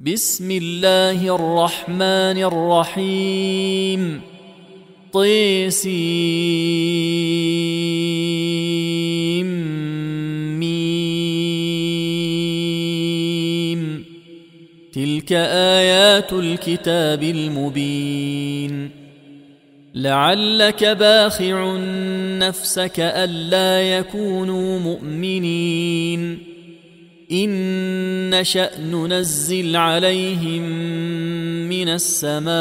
بسم الله الرحمن الرحيم طسيم تلك آيات الكتاب المبين لعلك باخع نفسك ألا يكونوا مؤمنين إن نشأ ننزل عليهم من السماء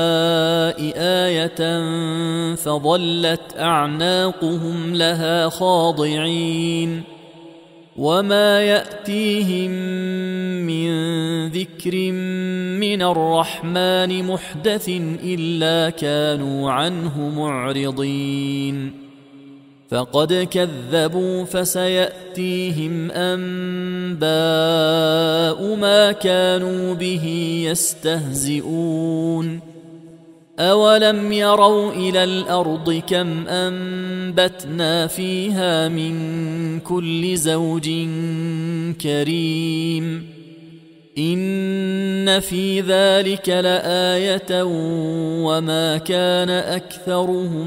آية فظلت أعناقهم لها خاضعين وما يأتيهم من ذكر من الرحمن محدث إلا كانوا عنه معرضين فقد كذبوا فسيأتيهم أنباء ما كانوا به يستهزئون أولم يروا إلى الأرض كم أنبتنا فيها من كل زوج كريم إن في ذلك لآية وما كان أكثرهم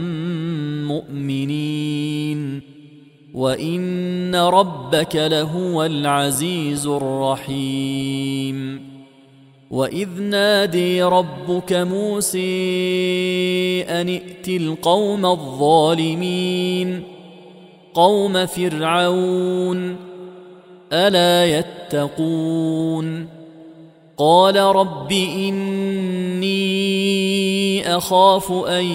مؤمنين وإن ربك لهو العزيز الرحيم وإذ نادي ربك موسى أن ائت القوم الظالمين قوم فرعون ألا يتقون قال رب إني أخاف أن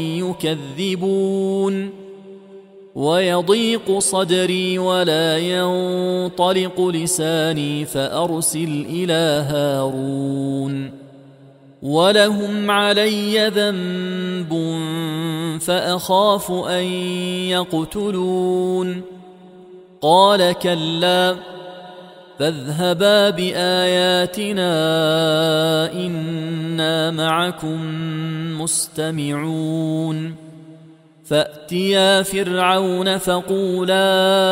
يكذبون ويضيق صدري ولا ينطلق لساني فأرسل إلى هارون ولهم علي ذنب فأخاف أن يقتلون قال كلا فاذهبا بآياتنا إنا معكم مستمعون فأتيا فرعون فقولا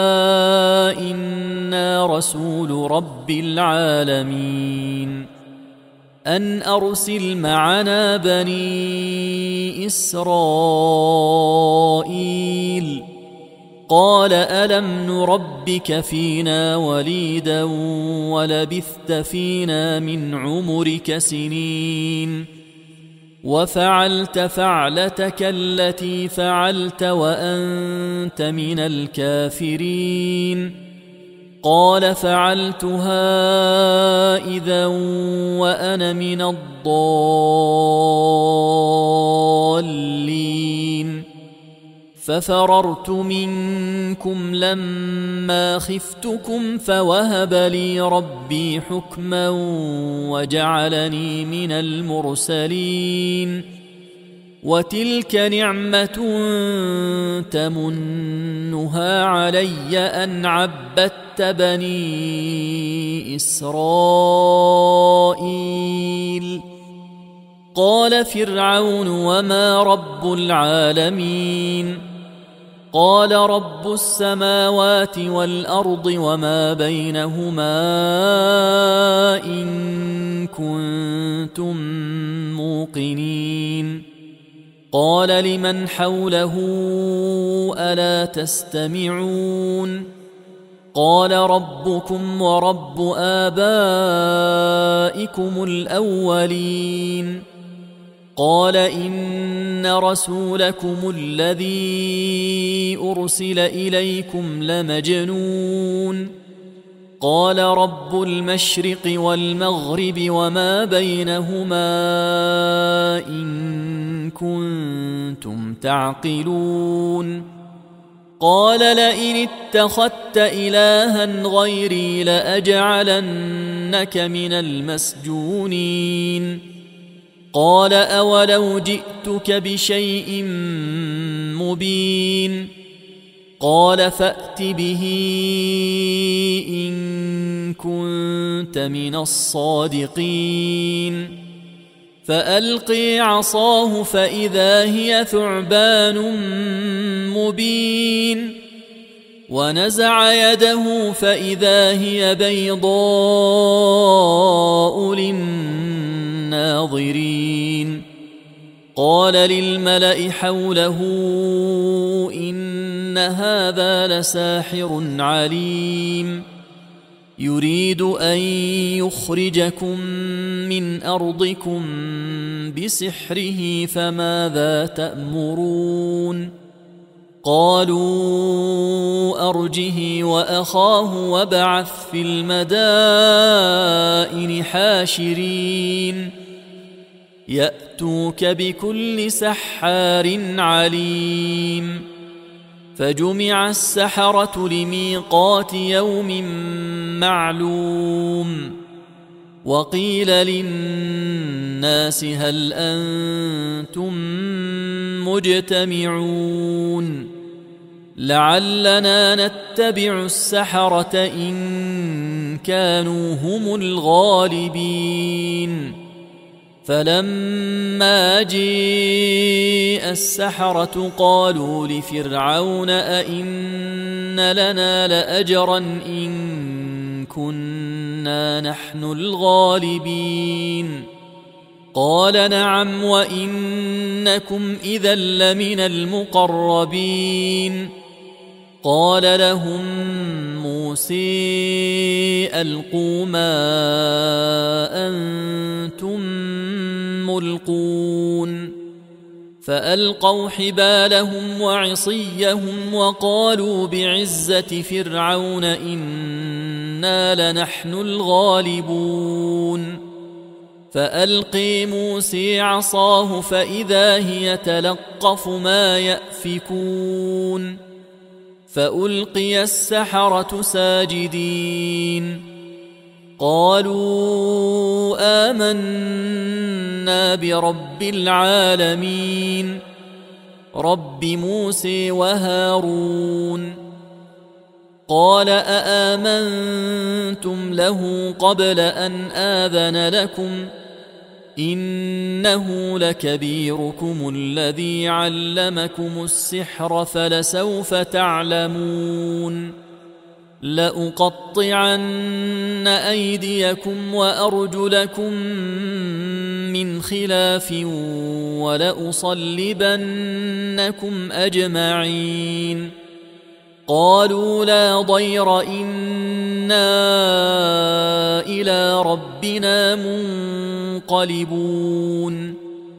إنا رسول رب العالمين أن أرسل معنا بني إسرائيل قال ألم نربك فينا وليدا ولبثت فينا من عمرك سنين وفعلت فعلتك التي فعلت وأنت من الكافرين قال فعلتها إذا وأنا من الضالين ففررت منكم لما خفتكم فوهب لي ربي حكما وجعلني من المرسلين وتلك نعمة تمنها علي أن عبدت بني إسرائيل قال فرعون وما رب العالمين قال رب السماوات والأرض وما بينهما إن كنتم موقنين قال لمن حوله ألا تستمعون قال ربكم ورب آبائكم الأولين قال إن رسولكم الذي أرسل إليكم لمجنون قال رب المشرق والمغرب وما بينهما إن كنتم تعقلون قال لئن اتخذت إلها غيري لأجعلنك من المسجونين قال أولو جئتك بشيء مبين قال فأت به إن كنت من الصادقين فألقي عصاه فإذا هي ثعبان مبين ونزع يده فإذا هي بيضاء قال للملأ حوله إن هذا لساحر عليم يريد أن يخرجكم من أرضكم بسحره فماذا تأمرون قالوا أرجه وأخاه وابعث في المدائن حاشرين يأتوك بكل سحار عليم فجمع السحرة لميقات يوم معلوم وقيل للناس هل أنتم مجتمعون لعلنا نتبع السحرة إن كانوا هم الغالبين فلما جاء السحرة قالوا لفرعون أئن لنا لأجرا إن كنا نحن الغالبين قال نعم وإنكم إذا لمن المقربين قال لهم موسى ألقوا ما أنتم ملقون فألقوا حبالهم وعصيهم وقالوا بعزة فرعون إنا لنحن الغالبون فألقي موسى عصاه فإذا هي تلقف ما يأفكون فألقي السحرة ساجدين قالوا آمنا برب العالمين رب موسى وهارون قال أآمنتم له قبل أن آذن لكم إنه لكبيركم الذي علمكم السحر فلسوف تعلمون لأقطعن أيديكم وأرجلكم من خلاف ولأصلبنكم أجمعين قالوا لا ضير إنا إلى ربنا منقلبون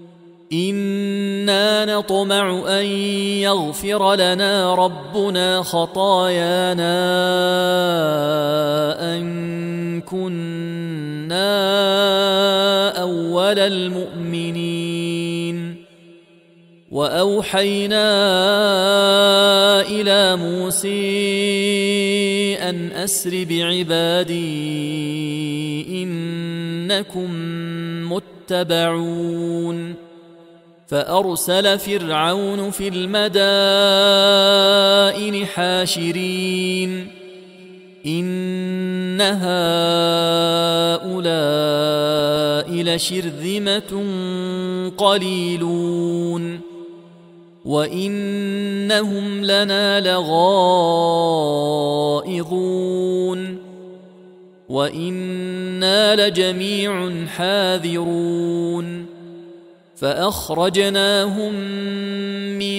إنا نطمع أن يغفر لنا ربنا خطايانا أن كنا أول المؤمنين وأوحينا إلى موسى أن أسر بعبادي إنكم متبعون فأرسل فرعون في المدائن حاشرين إن هؤلاء لشرذمة قليلون وإنهم لنا لغائظون وإنا لجميع حاذرون فأخرجناهم من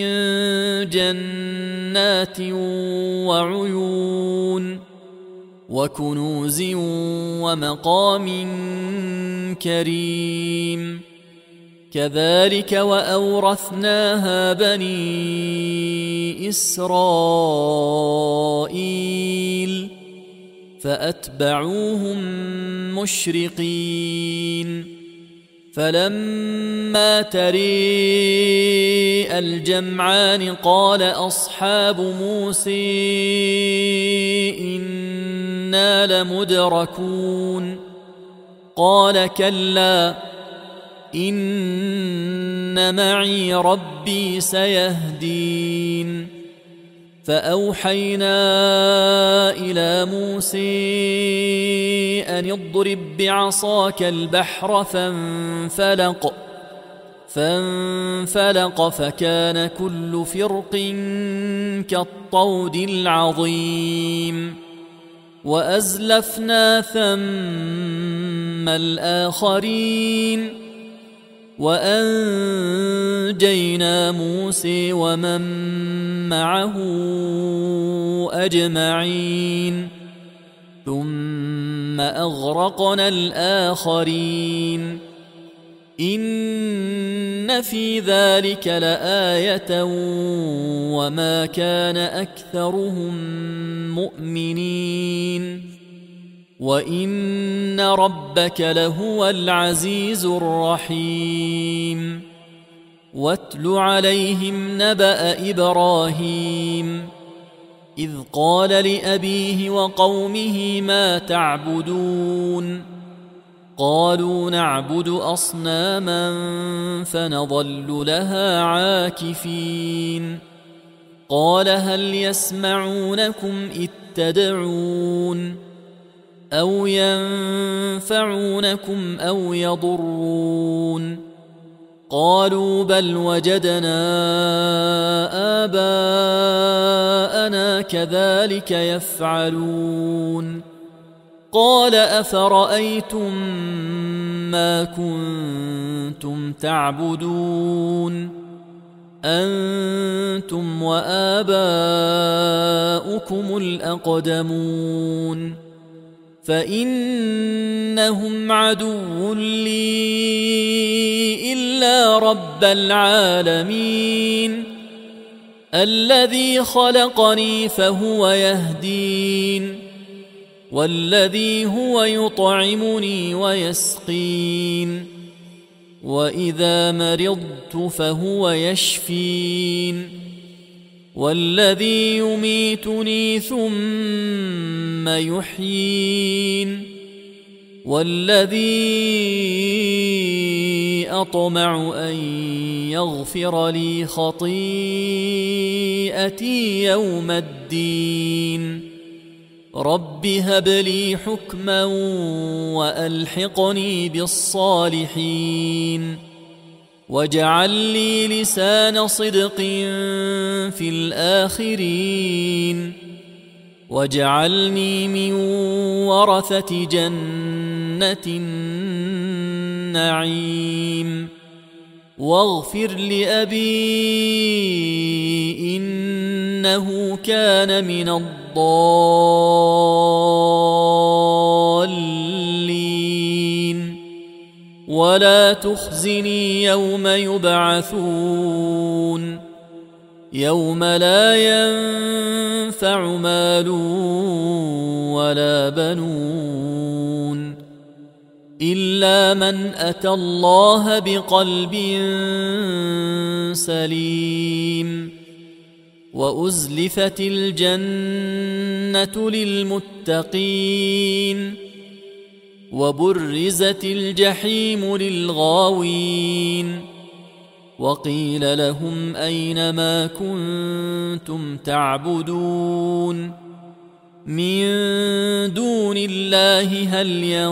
جنات وعيون وكنوز ومقام كريم كذلك وأورثناها بني إسرائيل فأتبعوهم مشرقين فلما تري الجمعان قال أصحاب موسى إنا لمدركون قال كلا إن معي ربي سيهدين فأوحينا إلى موسى أن اضرب بعصاك البحر فانفلق فكان كل فرق كالطود العظيم وأزلفنا ثم الآخرين وأنجينا موسى ومن معه أجمعين ثم أغرقنا الآخرين إن في ذلك لآية وما كان أكثرهم مؤمنين وإن ربك لهو العزيز الرحيم واتل عليهم نبأ إبراهيم إذ قال لأبيه وقومه ما تعبدون قالوا نعبد أصناما فنظل لها عاكفين قال هل يسمعونكم إذ تدعون أو ينفعونكم أو يضرون قالوا بل وجدنا آباءنا كذلك يفعلون قال أفرأيتم ما كنتم تعبدون أنتم وآباؤكم الأقدمون فإنهم عدو لي إلا رب العالمين الذي خلقني فهو يهدين والذي هو يطعمني ويسقين وإذا مرضت فهو يشفين والذي يميتني ثم يحيين والذي أطمع أن يغفر لي خطيئتي يوم الدين رب هب لي حكما وألحقني بالصالحين واجعل لي لسان صدق في الآخرين واجعلني من ورثة جنة النعيم واغفر لأبي إنه كان من الضالين ولا تخزني يوم يبعثون يوم لا ينفع مال ولا بنون إلا من أتى الله بقلب سليم وأزلفت الجنة للمتقين وبرزت الجحيم للغاوين وقيل لهم أين ما كنتم تعبدون من دون الله هل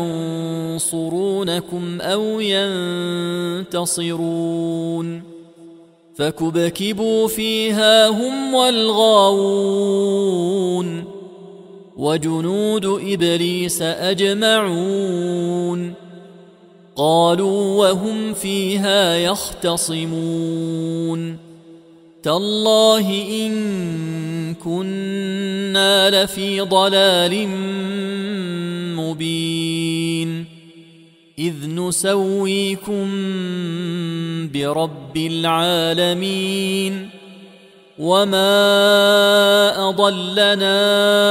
ينصرونكم أو ينتصرون فكبكبوا فيها هم والغاوون وجنود إبليس أجمعون قالوا وهم فيها يختصمون تالله إن كنا لفي ضلال مبين إذ نسويكم برب العالمين وما أضلنا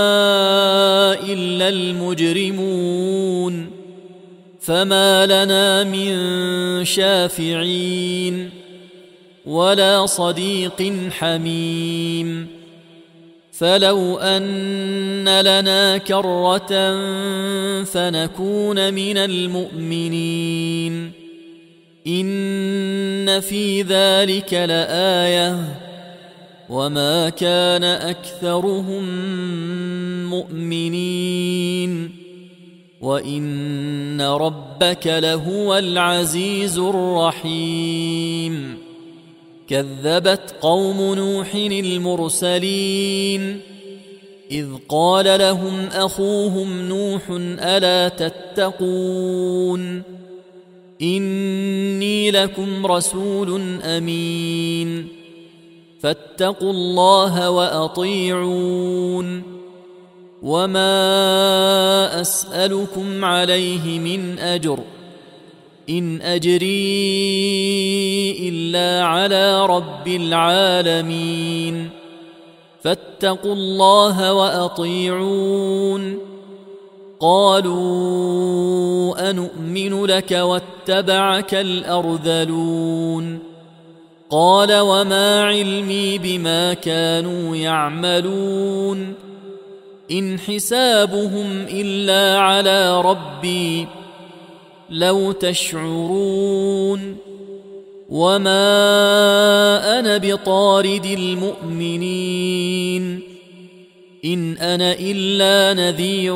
إلا المجرمون فما لنا من شافعين ولا صديق حميم فلو أن لنا كرة فنكون من المؤمنين إن في ذلك لآية وما كان أكثرهم مؤمنين وإن ربك لهو العزيز الرحيم كذبت قوم نوح المرسلين إذ قال لهم أخوهم نوح ألا تتقون إني لكم رسول أمين فاتقوا الله وأطيعون وما أسألكم عليه من أجر إن أجري إلا على رب العالمين فاتقوا الله وأطيعون قالوا أنؤمن لك واتبعك الأرذلون قال وما علمي بما كانوا يعملون إن حسابهم إلا على ربي لو تشعرون وما أنا بطارد المؤمنين إن أنا إلا نذير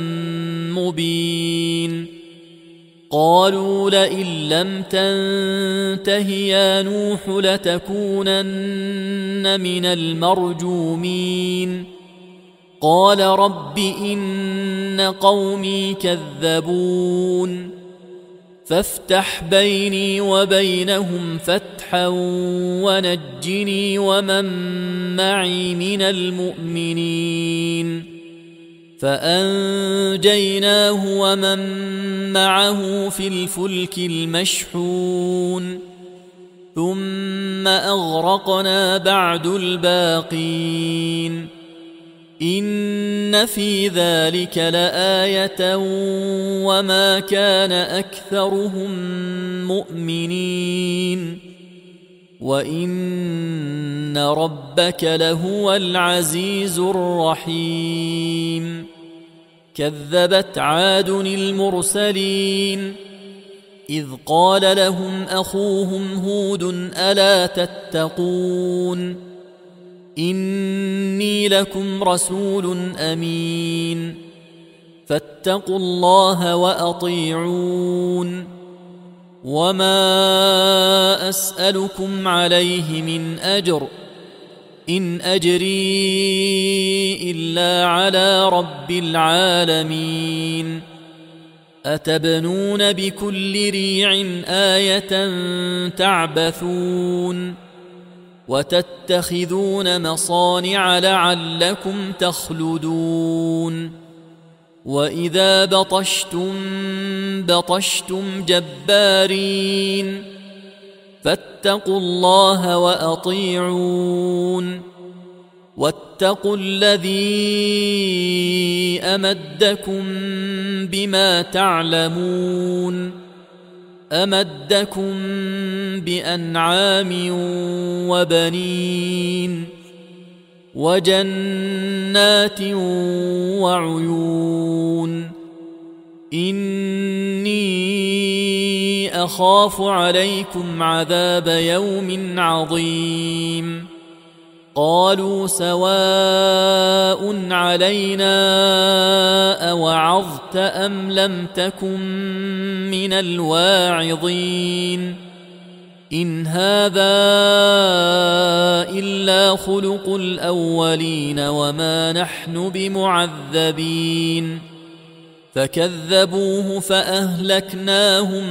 مبين قالوا لئن لم تنته يا نوح لتكونن من المرجومين قال رب إن قومي كذبون فافتح بيني وبينهم فتحا ونجني ومن معي من المؤمنين فأنجيناه ومن معه في الفلك المشحون ثم أغرقنا بعد الباقين إن في ذلك لآية وما كان أكثرهم مؤمنين وإن ربك لهو العزيز الرحيم كذبت عاد المرسلين إذ قال لهم أخوهم هود ألا تتقون إني لكم رسول أمين فاتقوا الله وأطيعون وما أسألكم عليه من أجر إن أجري إلا على رب العالمين أتبنون بكل ريع آية تعبثون وتتخذون مصانع لعلكم تخلدون وإذا بطشتم جبارين فاتقوا الله وأطيعون واتقوا الذي أمدكم بما تعلمون أمدكم بأنعام وبنين وجنات وعيون إني أخاف عليكم عذاب يوم عظيم قالوا سواء علينا أوعظت أم لم تكن من الواعظين إن هذا إلا خلق الأولين وما نحن بمعذبين فكذبوه فأهلكناهم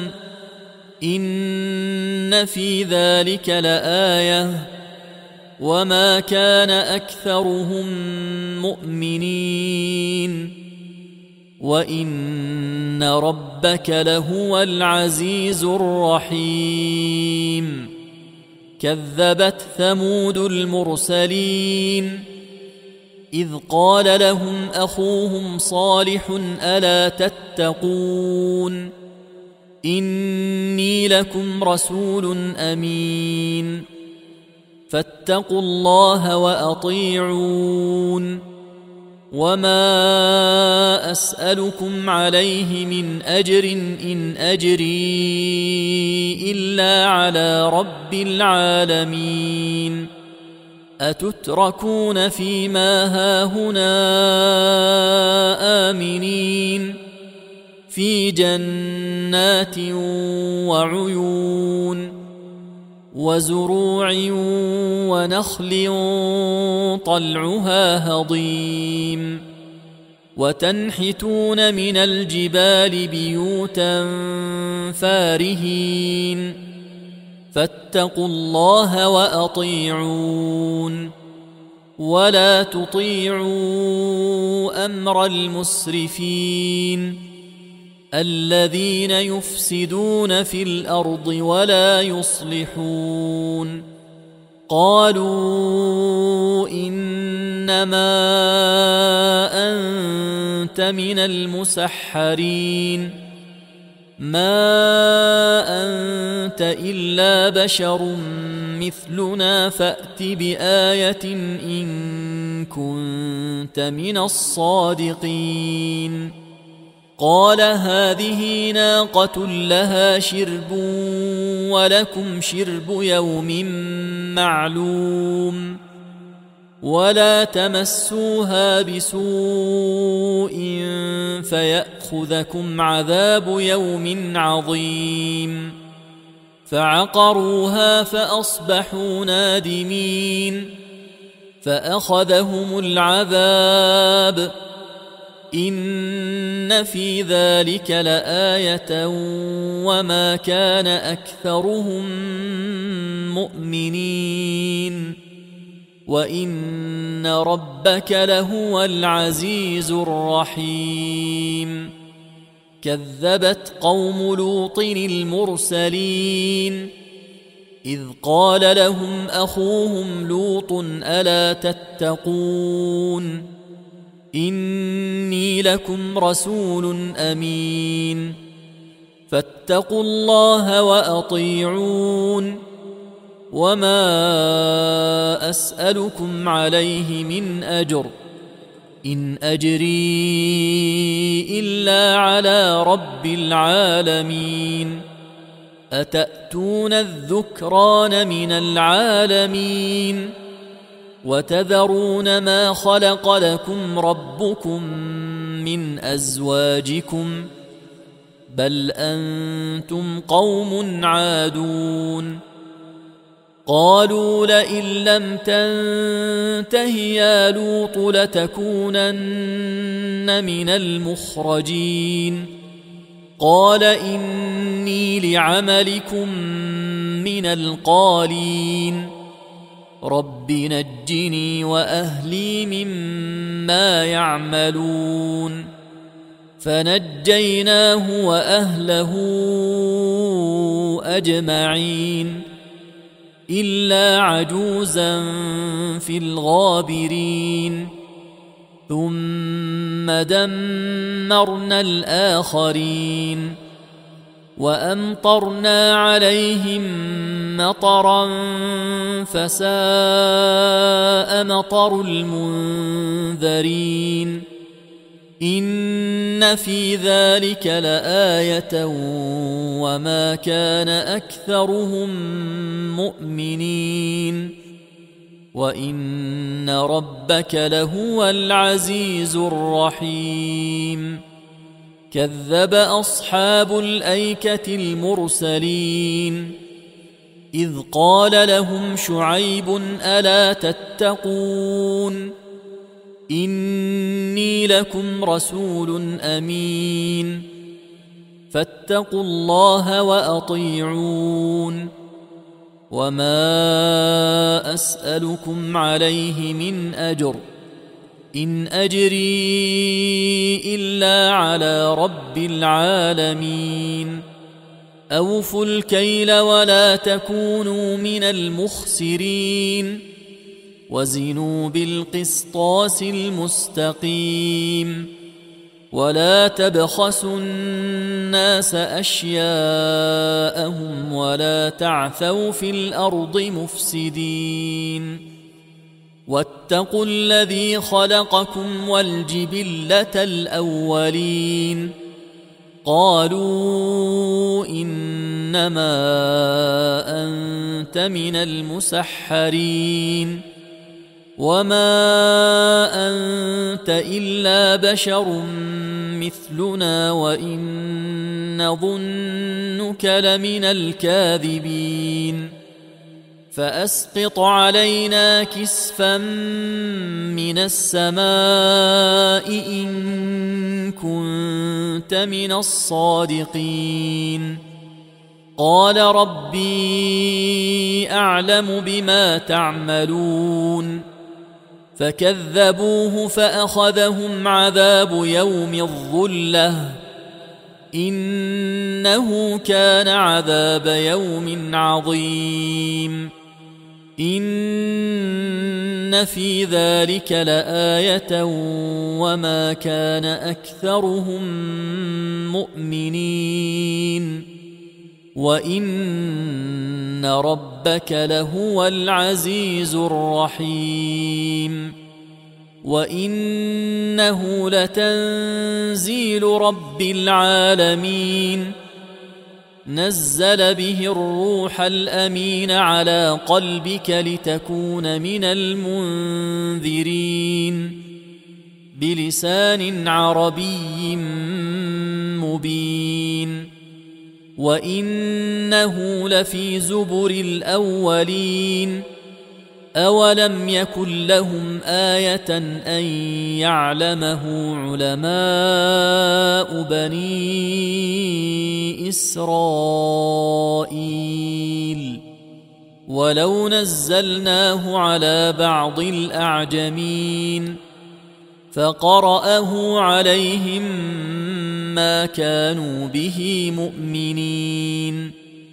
إن في ذلك لآية وما كان أكثرهم مؤمنين وإن ربك لهو العزيز الرحيم كذبت ثمود المرسلين إذ قال لهم أخوهم صالح ألا تتقون إني لكم رسول أمين فاتقوا الله وأطيعون وما أسألكم عليه من أجر إن أجري إلا على رب العالمين أتتركون فيما هاهنا آمنين في جنات وعيون وزروع ونخل طلعها هضيم وتنحتون من الجبال بيوتا فارهين فاتقوا الله وأطيعون ولا تطيعوا أمر المسرفين الذين يفسدون في الأرض ولا يصلحون. قالوا إنما أنت من المسحرين ما أنت إلا بشر مثلنا فأت بآية إن كنت من الصادقين. قال هذه ناقة لها شرب ولكم شرب يوم معلوم ولا تمسوها بسوء فيأخذكم عذاب يوم عظيم. فعقروها فأصبحوا نادمين فأخذهم العذاب إن في ذلك لآية وما كان أكثرهم مؤمنين وإن ربك لهو العزيز الرحيم. كذبت قوم لوط المرسلين إذ قال لهم أخوهم لوط ألا تتقون إني لكم رسول أمين فاتقوا الله وأطيعون وما أسألكم عليه من أجر إن أجري إلا على رب العالمين. أتأتون الذكران من العالمين وتذرون ما خلق لكم ربكم من أزواجكم بل أنتم قوم عادون. قالوا لئن لم تنته يا لوط لتكونن من المخرجين. قال إني لعملكم من القالين رب نجني وأهلي مما يعملون. فنجيناه وأهله أجمعين إلا عجوزا في الغابرين. ثم دمرنا الآخرين وأمطرنا عليهم مطرا فساء مطر المنذرين. إن في ذلك لآية وما كان أكثرهم مؤمنين وإن ربك لهو العزيز الرحيم. كذب أصحاب الأيكة المرسلين إذ قال لهم شعيب ألا تتقون إني لكم رسول أمين فاتقوا الله وأطيعون وما أسألكم عليه من أجر إن أجري إلا على رب العالمين. أوفوا الكيل ولا تكونوا من المخسرين وزنوا بالقسطاس المستقيم ولا تبخسوا الناس أشياءهم ولا تعثوا في الأرض مفسدين. واتقوا الذي خلقكم والجبلة الأولين. قالوا إنما أنت من المسحرين وما أنت إلا بشر مثلنا وإن نظنك لمن الكاذبين. فأسقط علينا كسفا من السماء إن كنت من الصادقين قال ربي أعلم بما تعملون فكذبوه فأخذهم عذاب يوم الظلة إنه كان عذاب يوم عظيم إن في ذلك لآية وما كان أكثرهم مؤمنين وإن ربك لهو العزيز الرحيم وإنه لتنزيل رب العالمين نزل به الروح الأمين على قلبك لتكون من المنذرين بلسان عربي مبين وإنه لفي زبر الأولين أولم يكن لهم آية أن يعلمه علماء بني إسرائيل ولو نزلناه على بعض الأعجمين فقرأه عليهم ما كانوا به مؤمنين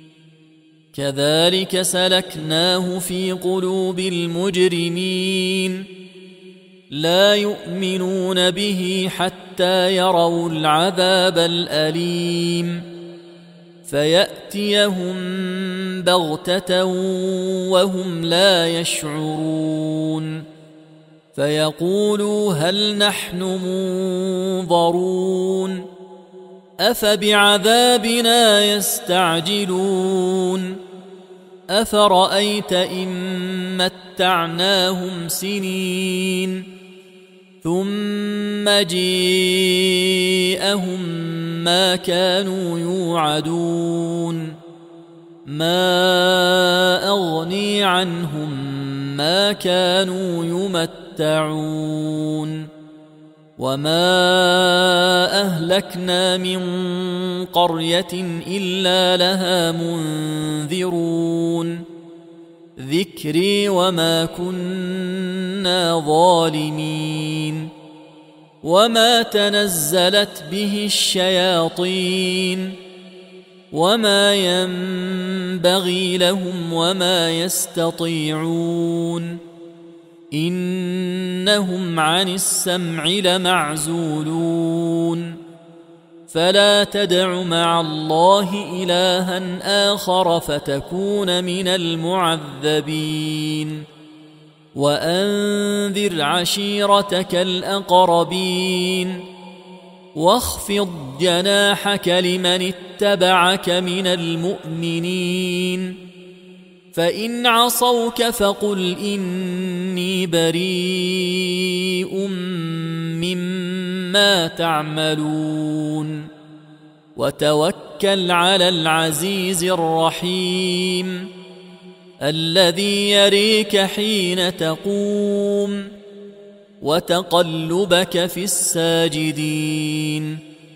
كذلك سلكناه في قلوب المجرمين لا يؤمنون به حتى يروا العذاب الأليم فيأتيهم بغتة وهم لا يشعرون فيقولوا هل نحن منظرون أفبعذابنا يستعجلون أفرأيت إن متعناهم سنين ثم جيءهم ما كانوا يوعدون ما أغني عنهم ما كانوا يمتعون وما أهلكنا من قرية إلا لها منذرون ذكري وما كنا ظالمين وما تنزلت به الشياطين وما ينبغي لهم وما يستطيعون إنهم عن السمع لمعزولون فلا تدع مع الله إلها آخر فتكون من المعذبين وأنذر عشيرتك الأقربين واخفض جناحك لمن اتبعك من المؤمنين فإن عصوك فقل إني بريء مما تعملون وتوكل على العزيز الرحيم الذي يريك حين تقوم وتقلبك في الساجدين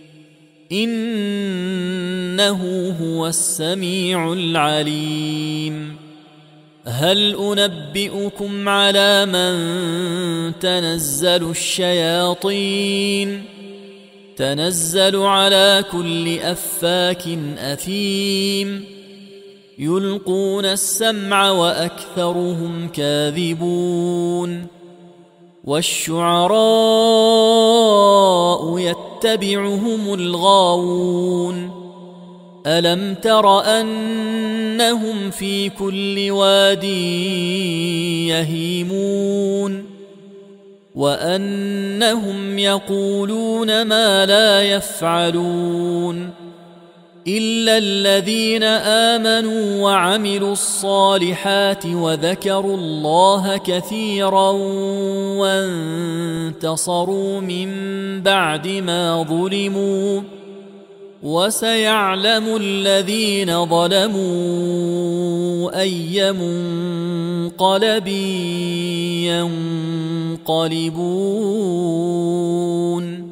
إنه هو السميع العليم هل أنبئكم على من تنزل الشياطين تنزل على كل أفاك أثيم يلقون السمع وأكثرهم كاذبون والشعراء يتبعهم الغاوون ألم تر أنهم في كل واد يهيمون وأنهم يقولون ما لا يفعلون إلا الذين آمنوا وعملوا الصالحات وذكروا الله كثيرا وانتصروا من بعد ما ظلموا وسيعلم الذين ظلموا أي منقلب ينقلبون